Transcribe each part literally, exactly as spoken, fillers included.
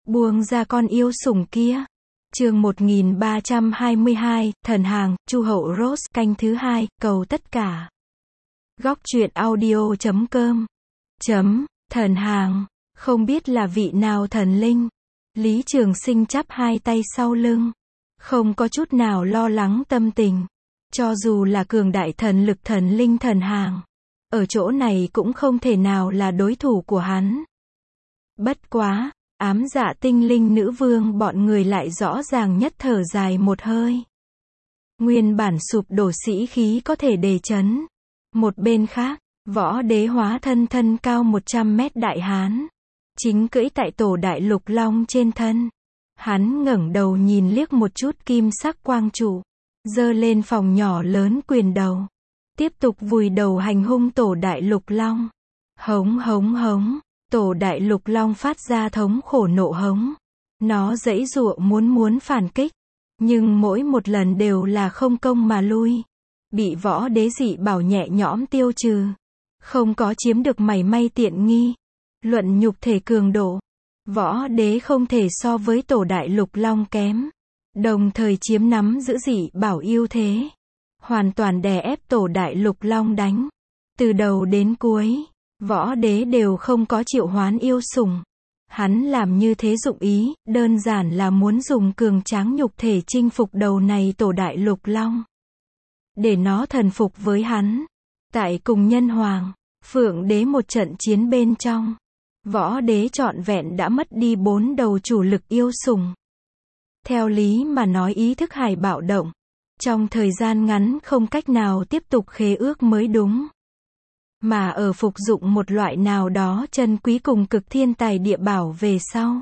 Buông ra con yêu sủng kia. Chương một nghìn ba trăm hai mươi hai, thần hàng, Chu hậu Rose, canh thứ hai, cầu tất cả. Góc truyện audio chấm com. Chấm, thần hàng, không biết là vị nào thần linh. Lý Trường Sinh chắp hai tay sau lưng. Không có chút nào lo lắng tâm tình. Cho dù là cường đại thần lực thần linh thần hàng. Ở chỗ này cũng không thể nào là đối thủ của hắn. Bất quá, ám dạ tinh linh nữ vương bọn người lại rõ ràng nhất thở dài một hơi. Nguyên bản sụp đổ sĩ khí có thể đề chấn. Một bên khác, võ đế hóa thân thân cao một trăm mét đại hán. Chính cưỡi tại tổ đại lục long trên thân. Hắn ngẩng đầu nhìn liếc một chút kim sắc quang trụ. Giơ lên phòng nhỏ lớn quyền đầu. Tiếp tục vùi đầu hành hung tổ đại lục long. Hống hống hống. Tổ đại lục long phát ra thống khổ nộ hống. Nó giãy giụa muốn muốn phản kích. Nhưng mỗi một lần đều là không công mà lui. Bị võ đế dị bảo nhẹ nhõm tiêu trừ. Không có chiếm được mảy may tiện nghi. Luận nhục thể cường độ. Võ đế không thể so với tổ đại lục long kém. Đồng thời chiếm nắm giữ dị bảo ưu thế. Hoàn toàn đè ép tổ đại lục long đánh. Từ đầu đến cuối. Võ đế đều không có triệu hoán yêu sủng. Hắn làm như thế dụng ý, đơn giản là muốn dùng cường tráng nhục thể chinh phục đầu này tổ đại lục long. Để nó thần phục với hắn. Tại cùng nhân hoàng, phượng đế một trận chiến bên trong. Võ đế trọn vẹn đã mất đi bốn đầu chủ lực yêu sủng. Theo lý mà nói ý thức hải bạo động. Trong thời gian ngắn không cách nào tiếp tục khế ước mới đúng. Mà ở phục dụng một loại nào đó chân quý cùng cực thiên tài địa bảo về sau.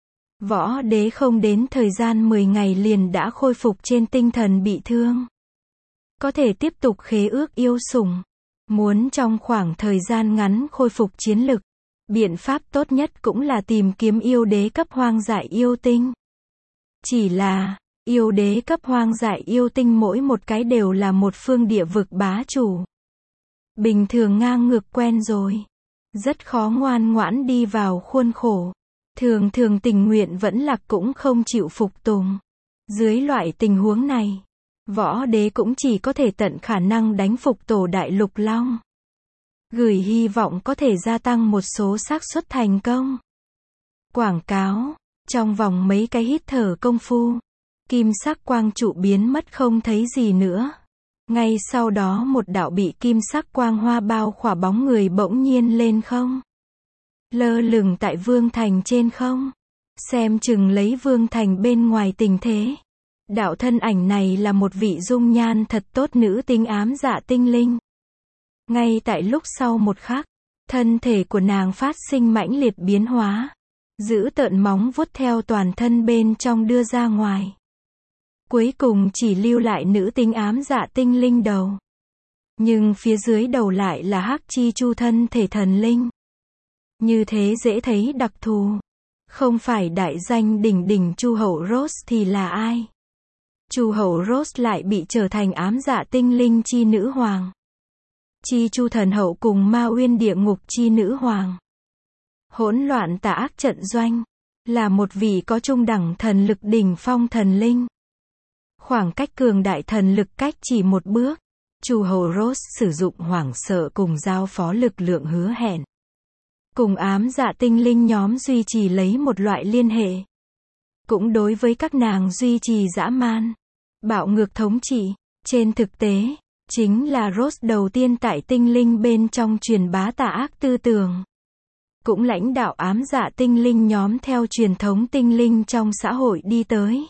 Võ đế không đến thời gian mười ngày liền đã khôi phục trên tinh thần bị thương. Có thể tiếp tục khế ước yêu sủng. Muốn trong khoảng thời gian ngắn khôi phục chiến lực. Biện pháp tốt nhất cũng là tìm kiếm yêu đế cấp hoang dại yêu tinh. Chỉ là, yêu đế cấp hoang dại yêu tinh mỗi một cái đều là một phương địa vực bá chủ. Bình thường ngang ngược quen rồi. Rất khó ngoan ngoãn đi vào khuôn khổ. Thường thường tình nguyện vẫn lạc cũng không chịu phục tùng. Dưới loại tình huống này, võ đế cũng chỉ có thể tận khả năng đánh phục tổ đại lục long. Gửi hy vọng có thể gia tăng một số xác suất thành công. Quảng cáo. Trong vòng mấy cái hít thở công phu, kim sắc quang trụ biến mất không thấy gì nữa. Ngay sau đó một đạo bị kim sắc quang hoa bao khỏa bóng người bỗng nhiên lên không. Lơ lửng tại vương thành trên không. Xem chừng lấy vương thành bên ngoài tình thế. Đạo thân ảnh này là một vị dung nhan thật tốt nữ tính ám dạ tinh linh. Ngay tại lúc sau một khắc, thân thể của nàng phát sinh mãnh liệt biến hóa. Giữ tợn móng vuốt theo toàn thân bên trong đưa ra ngoài. Cuối cùng chỉ lưu lại nữ tính ám dạ tinh linh đầu. Nhưng phía dưới đầu lại là hắc chi chu thân thể thần linh. Như thế dễ thấy đặc thù. Không phải đại danh đỉnh đỉnh Chu hậu Rose thì là ai? Chu hậu Rose lại bị trở thành ám dạ tinh linh chi nữ hoàng. Chi chu thần hậu cùng ma uyên địa ngục chi nữ hoàng. Hỗn loạn tà ác trận doanh. Là một vị có trung đẳng thần lực đỉnh phong thần linh. Khoảng cách cường đại thần lực cách chỉ một bước. Chu hậu Rose sử dụng hoảng sợ cùng giao phó lực lượng hứa hẹn. Cùng ám dạ tinh linh nhóm duy trì lấy một loại liên hệ. Cũng đối với các nàng duy trì dã man. Bạo ngược thống trị. Trên thực tế, chính là Rose đầu tiên tại tinh linh bên trong truyền bá tà ác tư tưởng. Cũng lãnh đạo ám dạ tinh linh nhóm theo truyền thống tinh linh trong xã hội đi tới.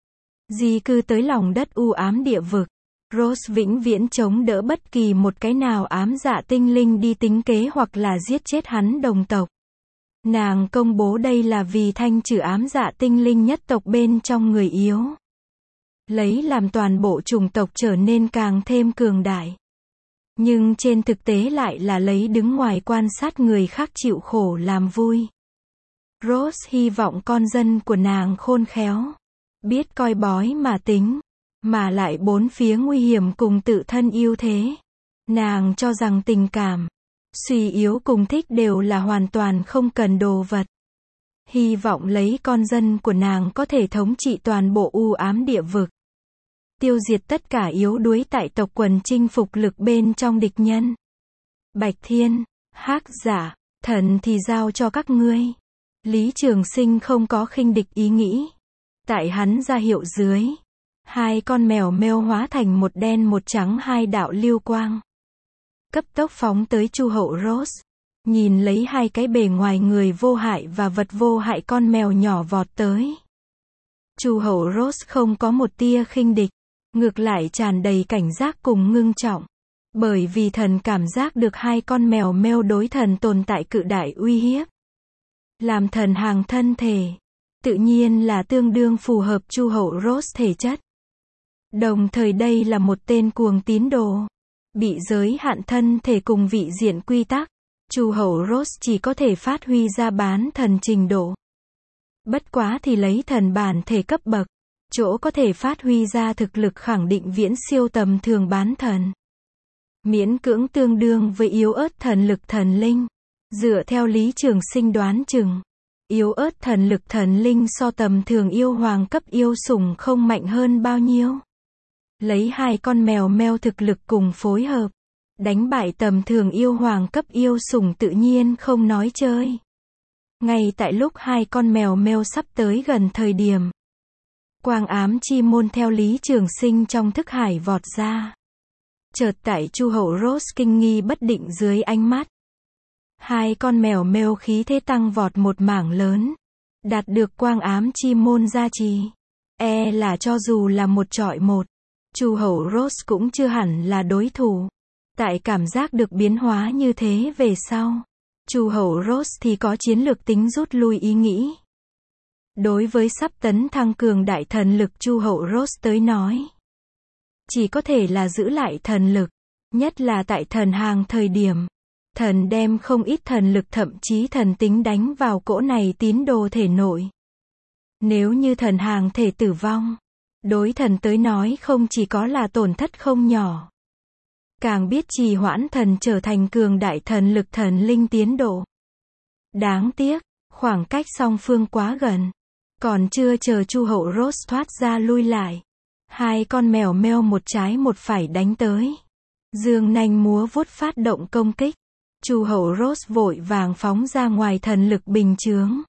Di cư tới lòng đất u ám địa vực. Rose vĩnh viễn chống đỡ bất kỳ một cái nào ám dạ tinh linh đi tính kế hoặc là giết chết hắn đồng tộc. Nàng công bố đây là vì thanh trừ ám dạ tinh linh nhất tộc bên trong người yếu. Lấy làm toàn bộ chủng tộc trở nên càng thêm cường đại. Nhưng trên thực tế lại là lấy đứng ngoài quan sát người khác chịu khổ làm vui. Rose hy vọng con dân của nàng khôn khéo. Biết coi bói mà tính. Mà lại bốn phía nguy hiểm cùng tự thân ưu thế. Nàng cho rằng tình cảm, suy yếu cùng thích đều là hoàn toàn không cần đồ vật. hy vọng lấy con dân của nàng có thể thống trị toàn bộ u ám địa vực. Tiêu diệt tất cả yếu đuối tại tộc quần, chinh phục lực bên trong địch nhân. Bạch Thiên, Hắc Dạ, thần thì giao cho các ngươi. Lý Trường Sinh không có khinh địch ý nghĩ. Tại hắn ra hiệu dưới, hai con mèo meo hóa thành một đen một trắng, hai đạo lưu quang. Cấp tốc phóng tới Chu Hậu Rose. Nhìn lấy hai cái bề ngoài người vô hại và vật vô hại con mèo nhỏ vọt tới. Chu Hậu Rose không có một tia khinh địch, ngược lại tràn đầy cảnh giác cùng ngưng trọng. Bởi vì thần cảm giác được hai con mèo meo đối thần tồn tại cự đại uy hiếp. Làm thần hàng thân thể, tự nhiên là tương đương phù hợp Chu Hậu Rose thể chất. Đồng thời đây là một tên cuồng tín đồ, bị giới hạn thân thể cùng vị diện quy tắc. Chu Hậu Rose chỉ có thể phát huy ra bán thần trình độ. Bất quá thì lấy thần bản thể cấp bậc, chỗ có thể phát huy ra thực lực khẳng định viễn siêu tầm thường bán thần. Miễn cưỡng tương đương với yếu ớt thần lực thần linh. Dựa theo Lý Trường Sinh đoán chừng, yếu ớt thần lực thần linh so tầm thường yêu hoàng cấp yêu sủng không mạnh hơn bao nhiêu. Lấy hai con mèo meo thực lực cùng phối hợp, đánh bại tầm thường yêu hoàng cấp yêu sủng tự nhiên không nói chơi. Ngay tại lúc hai con mèo meo sắp tới gần thời điểm, quang ám chi môn theo Lý Trường Sinh trong thức hải vọt ra. Chợt tại Chu Hậu Rose kinh nghi bất định dưới ánh mắt, hai con mèo meo khí thế tăng vọt một mảng lớn, đạt được quang ám chi môn gia trì, e là cho dù là một trọi một, Chu Hậu Rose cũng chưa hẳn là đối thủ. Tại cảm giác được biến hóa như thế về sau, Chu Hậu Rose thì có chiến lược tính rút lui ý nghĩ. Đối với sắp tấn thăng cường đại thần lực Chu Hậu Rose tới nói, chỉ có thể là giữ lại thần lực, nhất là tại thần hàng thời điểm. Thần đem không ít thần lực thậm chí thần tính đánh vào cỗ này tín đồ thể nội. Nếu như thần hàng thể tử vong, đối thần tới nói không chỉ có là tổn thất không nhỏ, càng biết trì hoãn thần trở thành cường đại thần lực thần linh tiến độ. Đáng tiếc, khoảng cách song phương quá gần. Còn chưa chờ Chu Hậu Rose thoát ra lui lại, hai con mèo meo một trái một phải đánh tới. Dương nanh múa vuốt phát động công kích. Chu Hậu Rose vội vàng phóng ra ngoài thần lực bình chướng.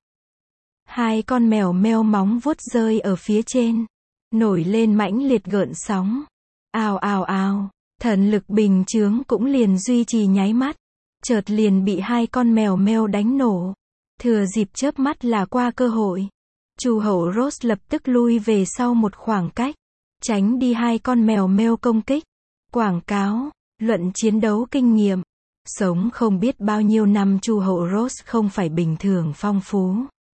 Hai con mèo meo móng vuốt rơi ở phía trên, nổi lên mãnh liệt gợn sóng. Ào ào ào, thần lực bình chướng cũng liền duy trì nháy mắt, chợt liền bị hai con mèo meo đánh nổ. Thừa dịp chớp mắt là qua cơ hội, Chu Hậu Rose lập tức lui về sau một khoảng cách, tránh đi hai con mèo meo công kích. Quảng cáo, luận chiến đấu kinh nghiệm. Sống không biết bao nhiêu năm Chu Hậu Rose không phải bình thường phong phú.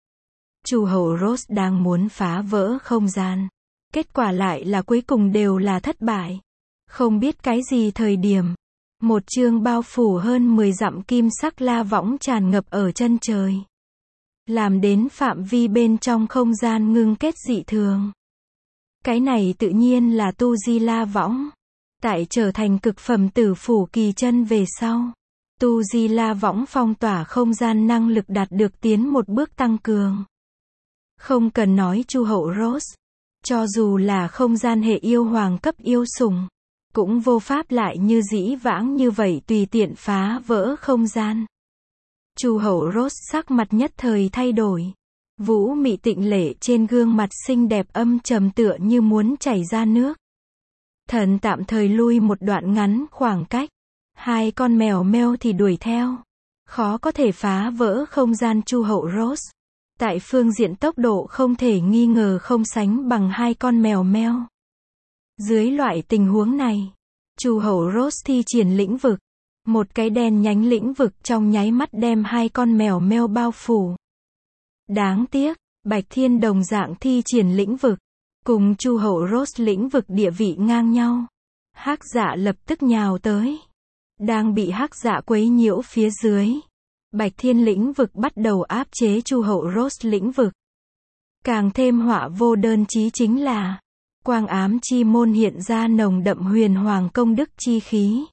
Chu Hậu Rose đang muốn phá vỡ không gian, kết quả lại là cuối cùng đều là thất bại. Không biết cái gì thời điểm, một chương bao phủ hơn mười dặm kim sắc la võng tràn ngập ở chân trời, làm đến phạm vi bên trong không gian ngưng kết dị thường. Cái này tự nhiên là tu di la võng. Tại trở thành cực phẩm tử phủ kỳ chân về sau, tu di la võng phong tỏa không gian năng lực đạt được tiến một bước tăng cường. Không cần nói Chu Hậu Rose, cho dù là không gian hệ yêu hoàng cấp yêu sủng, cũng vô pháp lại như dĩ vãng như vậy tùy tiện phá vỡ không gian. Chu Hậu Rose sắc mặt nhất thời thay đổi. Vũ mị tịnh lệ trên gương mặt xinh đẹp âm trầm tựa như muốn chảy ra nước. Thần tạm thời lui một đoạn ngắn khoảng cách. Hai con mèo meo thì đuổi theo. Khó có thể phá vỡ không gian Chu Hậu Rose. Tại phương diện tốc độ không thể nghi ngờ không sánh bằng hai con mèo meo. Dưới loại tình huống này, Chu Hậu Rose thi triển lĩnh vực. Một cái đen nhánh lĩnh vực trong nháy mắt đem hai con mèo meo bao phủ. Đáng tiếc, Bạch Thiên đồng dạng thi triển lĩnh vực. Cùng Chu Hậu Rose lĩnh vực địa vị ngang nhau. Hắc Dạ lập tức nhào tới. Đang bị Hắc Dạ quấy nhiễu phía dưới, Bạch Thiên lĩnh vực bắt đầu áp chế Chu Hậu Rose lĩnh vực. Càng thêm họa vô đơn chí chính là, quang ám chi môn hiện ra nồng đậm huyền hoàng công đức chi khí.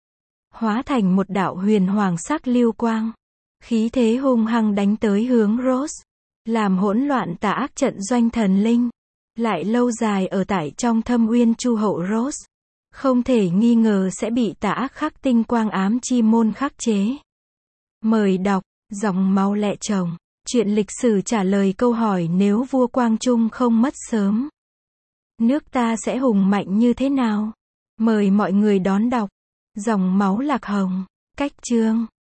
Hóa thành một đạo huyền hoàng sắc lưu quang. Khí thế hung hăng đánh tới hướng Rose. làm hỗn loạn tà ác trận doanh thần linh, lại lâu dài ở tại trong thâm uyên Chu hậu Rose, không thể nghi ngờ sẽ bị tà ác khắc tinh quang ám chi môn khắc chế. Mời đọc, dòng máu lẹ chồng. Chuyện lịch sử trả lời câu hỏi nếu vua Quang Trung không mất sớm, nước ta sẽ hùng mạnh như thế nào? Mời mọi người đón đọc. Dòng máu lạc hồng. Cách chương.